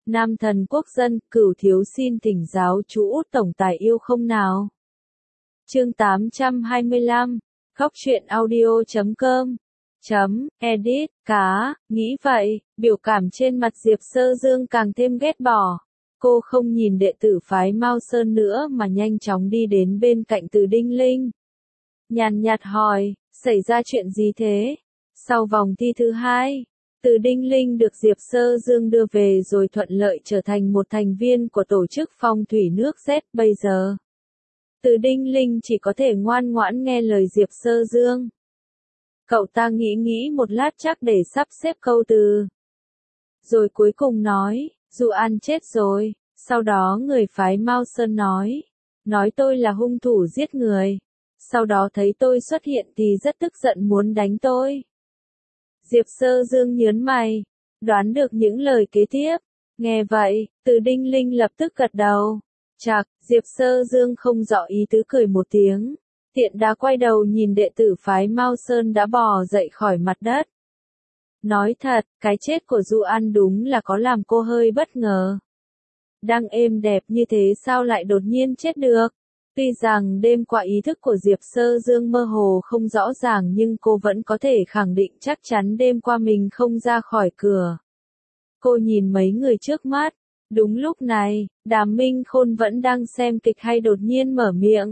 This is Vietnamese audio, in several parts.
Nam thần quốc dân, Cửu thiếu xin thỉnh giáo chú Út tổng tài yêu không nào. Chương 825, khóc chuyện audio.com edit, cá, nghĩ vậy, biểu cảm trên mặt Diệp Sơ Dương càng thêm ghét bỏ. Cô không nhìn đệ tử phái Mao Sơn nữa mà nhanh chóng đi đến bên cạnh Từ Đinh Linh. Nhàn nhạt hỏi, xảy ra chuyện gì thế? Sau vòng thi thứ 2, Từ Đinh Linh được Diệp Sơ Dương đưa về rồi thuận lợi trở thành một thành viên của tổ chức phong thủy nước Z bây giờ. Từ Đinh Linh chỉ có thể ngoan ngoãn nghe lời Diệp Sơ Dương. Cậu ta nghĩ một lát chắc để sắp xếp câu từ. Rồi cuối cùng nói, Du An chết rồi, sau đó người phái Mao Sơn nói tôi là hung thủ giết người. Sau đó thấy tôi xuất hiện thì rất tức giận muốn đánh tôi. Diệp Sơ Dương nhớn mày, đoán được những lời kế tiếp. Nghe vậy, Từ Đinh Linh lập tức gật đầu. Chạc, Diệp Sơ Dương không rõ ý tứ cười một tiếng. Tiện đá quay đầu nhìn đệ tử phái Mao Sơn đã bò dậy khỏi mặt đất. Nói thật, cái chết của Du An đúng là có làm cô hơi bất ngờ. Đang êm đẹp như thế sao lại đột nhiên chết được? Tuy rằng đêm qua ý thức của Diệp Sơ Dương mơ hồ không rõ ràng nhưng cô vẫn có thể khẳng định chắc chắn đêm qua mình không ra khỏi cửa. Cô nhìn mấy người trước mắt. Đúng lúc này, Đàm Minh Khôn vẫn đang xem kịch hay đột nhiên mở miệng.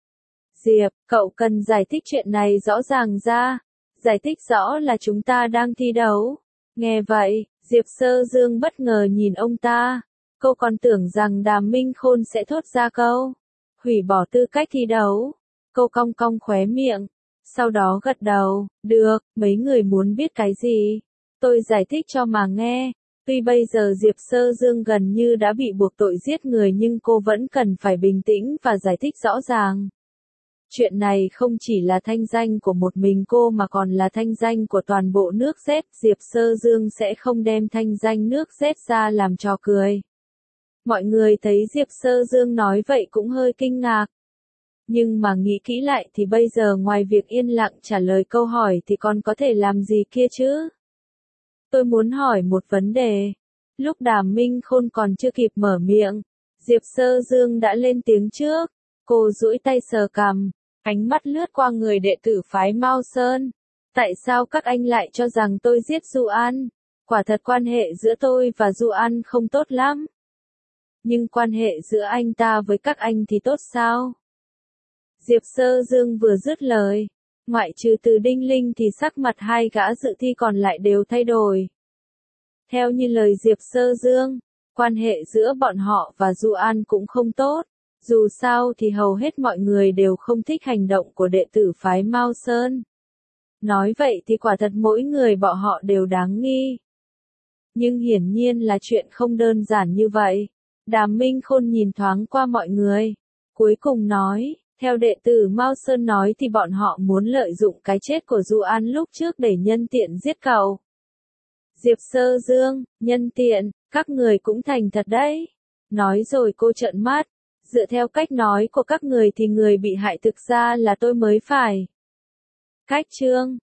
Diệp, cậu cần giải thích chuyện này rõ ràng ra. Giải thích rõ là chúng ta đang thi đấu. Nghe vậy, Diệp Sơ Dương bất ngờ nhìn ông ta. Cô còn tưởng rằng Đàm Minh Khôn sẽ thốt ra câu hủy bỏ tư cách thi đấu. Cô cong cong khóe miệng. Sau đó gật đầu. Được, mấy người muốn biết cái gì? Tôi giải thích cho mà nghe. Tuy bây giờ Diệp Sơ Dương gần như đã bị buộc tội giết người nhưng cô vẫn cần phải bình tĩnh và giải thích rõ ràng. Chuyện này không chỉ là thanh danh của một mình cô mà còn là thanh danh của toàn bộ nước Z. Diệp Sơ Dương sẽ không đem thanh danh nước Z ra làm trò cười. Mọi người thấy Diệp Sơ Dương nói vậy cũng hơi kinh ngạc. Nhưng mà nghĩ kỹ lại thì bây giờ ngoài việc yên lặng trả lời câu hỏi thì còn có thể làm gì kia chứ? Tôi muốn hỏi một vấn đề. Lúc Đàm Minh Khôn còn chưa kịp mở miệng, Diệp Sơ Dương đã lên tiếng trước. Cô duỗi tay sờ cằm, ánh mắt lướt qua người đệ tử phái Mao Sơn. Tại sao các anh lại cho rằng tôi giết Du An? Quả thật quan hệ giữa tôi và Du An không tốt lắm. Nhưng quan hệ giữa anh ta với các anh thì tốt sao? Diệp Sơ Dương vừa dứt lời, ngoại trừ Từ Đinh Linh thì sắc mặt hai gã dự thi còn lại đều thay đổi. Theo như lời Diệp Sơ Dương, quan hệ giữa bọn họ và Du An cũng không tốt. Dù sao thì hầu hết mọi người đều không thích hành động của đệ tử phái Mao Sơn. Nói vậy thì quả thật mỗi người bọn họ đều đáng nghi. Nhưng hiển nhiên là chuyện không đơn giản như vậy. Đàm Minh Khôn nhìn thoáng qua mọi người. Cuối cùng nói, theo đệ tử Mao Sơn nói thì bọn họ muốn lợi dụng cái chết của Du An lúc trước để nhân tiện giết cậu. Diệp Sơ Dương, nhân tiện, các người cũng thành thật đấy. Nói rồi cô trợn mắt. Dựa theo cách nói của các người thì người bị hại thực ra là tôi mới phải. Cách chương